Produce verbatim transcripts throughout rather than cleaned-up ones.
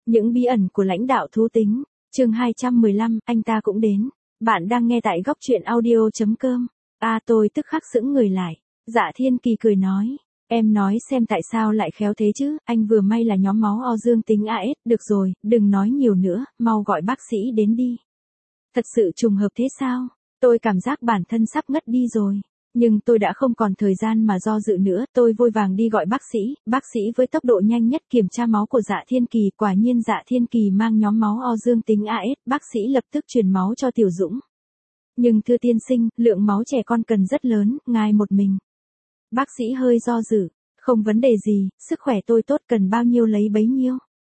Những bí ẩn của lãnh đạo thú tính, chương hai trăm mười lăm, anh ta cũng đến. Bạn đang nghe tại góc truyện audio.com. À tôi tức khắc sững người lại. Dạ Thiên Kỳ cười nói. Em nói xem tại sao lại khéo thế chứ, anh vừa may là nhóm máu O dương tính a ét, được rồi, đừng nói nhiều nữa, mau gọi bác sĩ đến đi. Thật sự trùng hợp thế sao? Tôi cảm giác bản thân sắp ngất đi rồi. Nhưng tôi đã không còn thời gian mà do dự nữa, tôi vội vàng đi gọi bác sĩ, bác sĩ với tốc độ nhanh nhất kiểm tra máu của Dạ Thiên Kỳ, quả nhiên Dạ Thiên Kỳ mang nhóm máu O dương tính a ét, bác sĩ lập tức truyền máu cho Tiểu Dũng. Nhưng thưa tiên sinh, lượng máu trẻ con cần rất lớn, ngài một mình. Bác sĩ hơi do dự, không vấn đề gì, sức khỏe tôi tốt cần bao nhiêu lấy bấy nhiêu.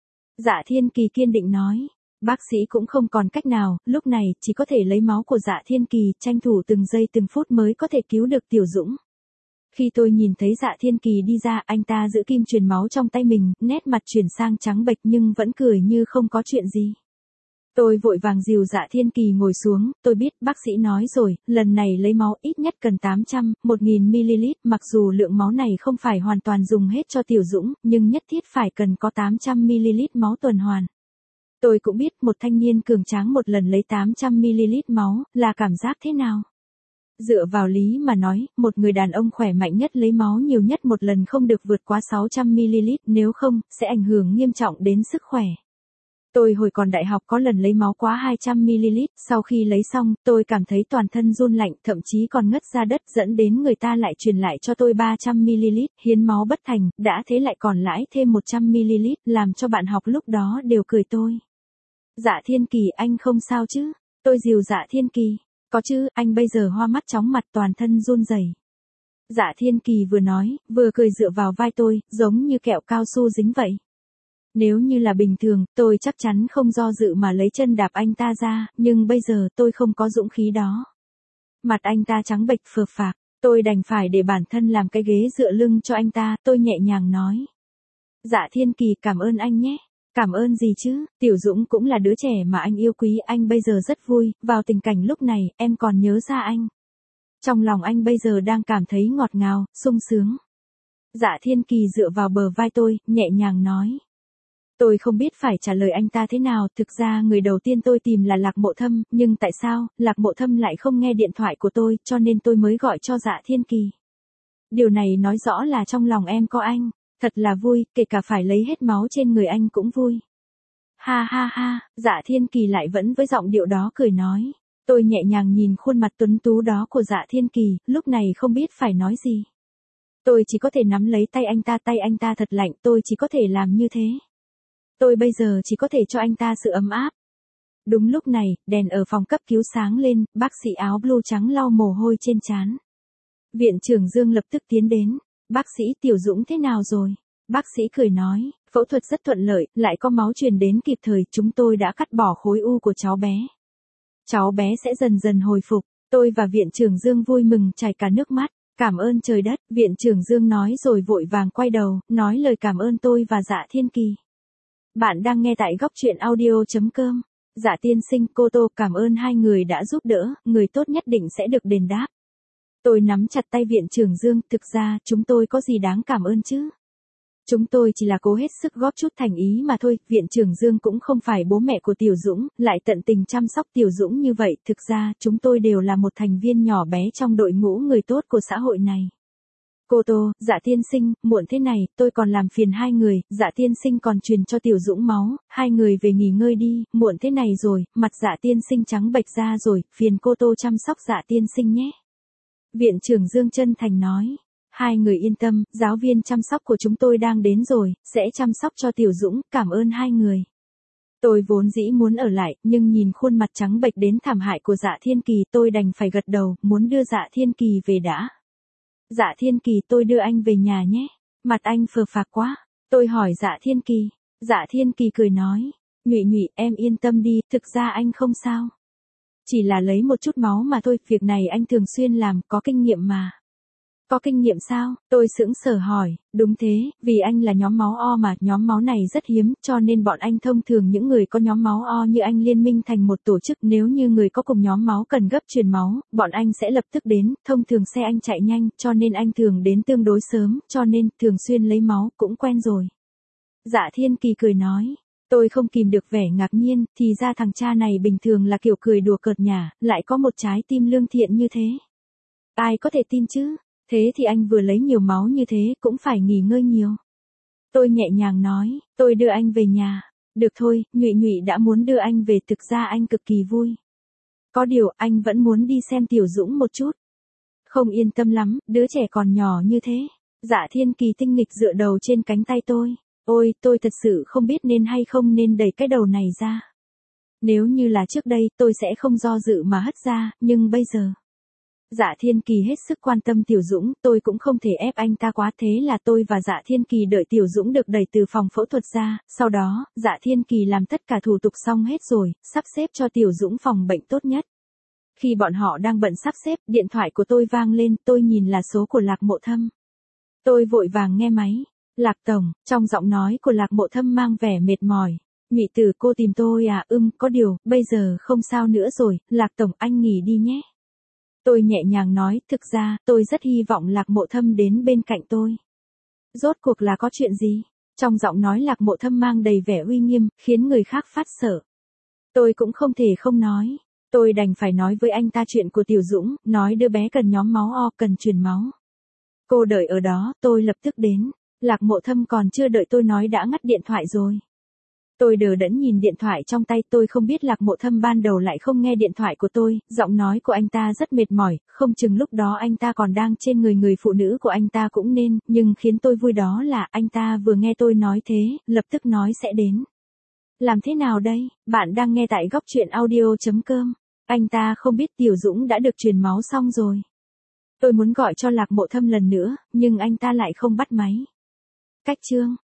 Dạ Thiên Kỳ kiên định nói. Bác sĩ cũng không còn cách nào, lúc này chỉ có thể lấy máu của Dạ Thiên Kỳ, tranh thủ từng giây từng phút mới có thể cứu được Tiểu Dũng. Khi tôi nhìn thấy Dạ Thiên Kỳ đi ra, anh ta giữ kim truyền máu trong tay mình, nét mặt chuyển sang trắng bệch nhưng vẫn cười như không có chuyện gì. Tôi vội vàng dìu Dạ Thiên Kỳ ngồi xuống, tôi biết bác sĩ nói rồi, lần này lấy máu ít nhất cần tám trăm, một nghìn mi-li-lít, mặc dù lượng máu này không phải hoàn toàn dùng hết cho Tiểu Dũng, nhưng nhất thiết phải cần có tám trăm mi-li-lít máu tuần hoàn. Tôi cũng biết một thanh niên cường tráng một lần lấy tám trăm mi-li-lít máu, là cảm giác thế nào. Dựa vào lý mà nói, một người đàn ông khỏe mạnh nhất lấy máu nhiều nhất một lần không được vượt quá sáu trăm mi-li-lít, nếu không, sẽ ảnh hưởng nghiêm trọng đến sức khỏe. Tôi hồi còn đại học có lần lấy máu quá hai trăm mi-li-lít, sau khi lấy xong, tôi cảm thấy toàn thân run lạnh, thậm chí còn ngất ra đất, dẫn đến người ta lại truyền lại cho tôi ba trăm mi-li-lít, hiến máu bất thành, đã thế lại còn lãi thêm một trăm mi-li-lít, làm cho bạn học lúc đó đều cười tôi. Dạ Thiên Kỳ, anh không sao chứ? Tôi dìu Dạ Thiên Kỳ. Có chứ, anh bây giờ hoa mắt chóng mặt, toàn thân run rẩy. Dạ Thiên Kỳ vừa nói, vừa cười dựa vào vai tôi, giống như kẹo cao su dính vậy. Nếu như là bình thường, tôi chắc chắn không do dự mà lấy chân đạp anh ta ra, nhưng bây giờ tôi không có dũng khí đó. Mặt anh ta trắng bệch phờ phạc, tôi đành phải để bản thân làm cái ghế dựa lưng cho anh ta, tôi nhẹ nhàng nói. Dạ Thiên Kỳ, cảm ơn anh nhé. Cảm ơn gì chứ, Tiểu Dũng cũng là đứa trẻ mà anh yêu quý, anh bây giờ rất vui, vào tình cảnh lúc này, em còn nhớ ra anh. Trong lòng anh bây giờ đang cảm thấy ngọt ngào, sung sướng. Dạ Thiên Kỳ dựa vào bờ vai tôi, nhẹ nhàng nói. Tôi không biết phải trả lời anh ta thế nào, thực ra người đầu tiên tôi tìm là Lạc Mộ Thâm, nhưng tại sao, Lạc Mộ Thâm lại không nghe điện thoại của tôi, cho nên tôi mới gọi cho Dạ Thiên Kỳ. Điều này nói rõ là trong lòng em có anh. Thật là vui, kể cả phải lấy hết máu trên người anh cũng vui. Ha ha ha, Dạ Thiên Kỳ lại vẫn với giọng điệu đó cười nói. Tôi nhẹ nhàng nhìn khuôn mặt tuấn tú đó của Dạ Thiên Kỳ, lúc này không biết phải nói gì. Tôi chỉ có thể nắm lấy tay anh ta, tay anh ta thật lạnh, tôi chỉ có thể làm như thế. Tôi bây giờ chỉ có thể cho anh ta sự ấm áp. Đúng lúc này, đèn ở phòng cấp cứu sáng lên, bác sĩ áo blue trắng lau mồ hôi trên trán. Viện trưởng Dương lập tức tiến đến. Bác sĩ, Tiểu Dũng thế nào rồi? Bác sĩ cười nói, phẫu thuật rất thuận lợi, lại có máu truyền đến kịp thời, chúng tôi đã cắt bỏ khối u của cháu bé. Cháu bé sẽ dần dần hồi phục, tôi và viện trưởng Dương vui mừng chảy cả nước mắt, cảm ơn trời đất, viện trưởng Dương nói rồi vội vàng quay đầu, nói lời cảm ơn tôi và Dạ Thiên Kỳ. Bạn đang nghe tại góc truyện audio.com. Dạ tiên sinh, cô Tô, cảm ơn hai người đã giúp đỡ, người tốt nhất định sẽ được đền đáp. Tôi nắm chặt tay viện trưởng Dương, thực ra, chúng tôi có gì đáng cảm ơn chứ? Chúng tôi chỉ là cố hết sức góp chút thành ý mà thôi, viện trưởng Dương cũng không phải bố mẹ của Tiểu Dũng, lại tận tình chăm sóc Tiểu Dũng như vậy, thực ra, chúng tôi đều là một thành viên nhỏ bé trong đội ngũ người tốt của xã hội này. Cô Tô, Dạ tiên sinh, muộn thế này, tôi còn làm phiền hai người, Dạ tiên sinh còn truyền cho Tiểu Dũng máu, hai người về nghỉ ngơi đi, muộn thế này rồi, mặt Dạ tiên sinh trắng bệch ra rồi, phiền cô Tô chăm sóc Dạ tiên sinh nhé. Viện trưởng Dương chân thành nói, hai người yên tâm, giáo viên chăm sóc của chúng tôi đang đến rồi, sẽ chăm sóc cho Tiểu Dũng, cảm ơn hai người. Tôi vốn dĩ muốn ở lại, nhưng nhìn khuôn mặt trắng bệch đến thảm hại của Dạ Thiên Kỳ, tôi đành phải gật đầu, muốn đưa Dạ Thiên Kỳ về đã. Dạ Thiên Kỳ, tôi đưa anh về nhà nhé. Mặt anh phờ phạc quá. Tôi hỏi Dạ Thiên Kỳ. Dạ Thiên Kỳ cười nói, Nhụy Nhụy, em yên tâm đi, thực ra anh không sao. Chỉ là lấy một chút máu mà thôi, việc này anh thường xuyên làm, có kinh nghiệm mà. Có kinh nghiệm sao? Tôi sững sờ hỏi, đúng thế, vì anh là nhóm máu O mà, nhóm máu này rất hiếm, cho nên bọn anh thông thường những người có nhóm máu O như anh liên minh thành một tổ chức, nếu như người có cùng nhóm máu cần gấp truyền máu, bọn anh sẽ lập tức đến, thông thường xe anh chạy nhanh, cho nên anh thường đến tương đối sớm, cho nên thường xuyên lấy máu, cũng quen rồi. Dạ Thiên Kỳ cười nói. Tôi không kìm được vẻ ngạc nhiên, thì ra thằng cha này bình thường là kiểu cười đùa cợt nhả, lại có một trái tim lương thiện như thế. Ai có thể tin chứ? Thế thì anh vừa lấy nhiều máu như thế cũng phải nghỉ ngơi nhiều. Tôi nhẹ nhàng nói, tôi đưa anh về nhà. Được thôi, Nhụy Nhụy đã muốn đưa anh về, thực ra anh cực kỳ vui. Có điều anh vẫn muốn đi xem Tiểu Dũng một chút. Không yên tâm lắm, đứa trẻ còn nhỏ như thế. Dạ Thiên Kỳ tinh nghịch dựa đầu trên cánh tay tôi. Ôi, tôi thật sự không biết nên hay không nên đẩy cái đầu này ra. Nếu như là trước đây tôi sẽ không do dự mà hất ra, nhưng bây giờ. Dạ Thiên Kỳ hết sức quan tâm Tiểu Dũng, tôi cũng không thể ép anh ta quá, thế là tôi và Dạ Thiên Kỳ đợi Tiểu Dũng được đẩy từ phòng phẫu thuật ra, sau đó, Dạ Thiên Kỳ làm tất cả thủ tục xong hết rồi, sắp xếp cho Tiểu Dũng phòng bệnh tốt nhất. Khi bọn họ đang bận sắp xếp, điện thoại của tôi vang lên, tôi nhìn là số của Lạc Mộ Thâm. Tôi vội vàng nghe máy. Lạc Tổng, trong giọng nói của Lạc Mộ Thâm mang vẻ mệt mỏi. Nhụy Tử cô tìm tôi à? Ừm, có điều, bây giờ không sao nữa rồi, Lạc Tổng anh nghỉ đi nhé. Tôi nhẹ nhàng nói, thực ra, tôi rất hy vọng Lạc Mộ Thâm đến bên cạnh tôi. Rốt cuộc là có chuyện gì? Trong giọng nói Lạc Mộ Thâm mang đầy vẻ uy nghiêm, khiến người khác phát sợ. Tôi cũng không thể không nói. Tôi đành phải nói với anh ta chuyện của Tiểu Dũng, nói đứa bé cần nhóm máu O, cần truyền máu. Cô đợi ở đó, tôi lập tức đến. Lạc Mộ Thâm còn chưa đợi tôi nói đã ngắt điện thoại rồi. Tôi đờ đẫn nhìn điện thoại trong tay, tôi không biết Lạc Mộ Thâm ban đầu lại không nghe điện thoại của tôi, giọng nói của anh ta rất mệt mỏi, không chừng lúc đó anh ta còn đang trên người người phụ nữ của anh ta cũng nên, nhưng khiến tôi vui đó là anh ta vừa nghe tôi nói thế, lập tức nói sẽ đến. Làm thế nào đây? Bạn đang nghe tại góc truyện audio.com. Anh ta không biết Tiểu Dũng đã được truyền máu xong rồi. Tôi muốn gọi cho Lạc Mộ Thâm lần nữa, nhưng anh ta lại không bắt máy. Cách chương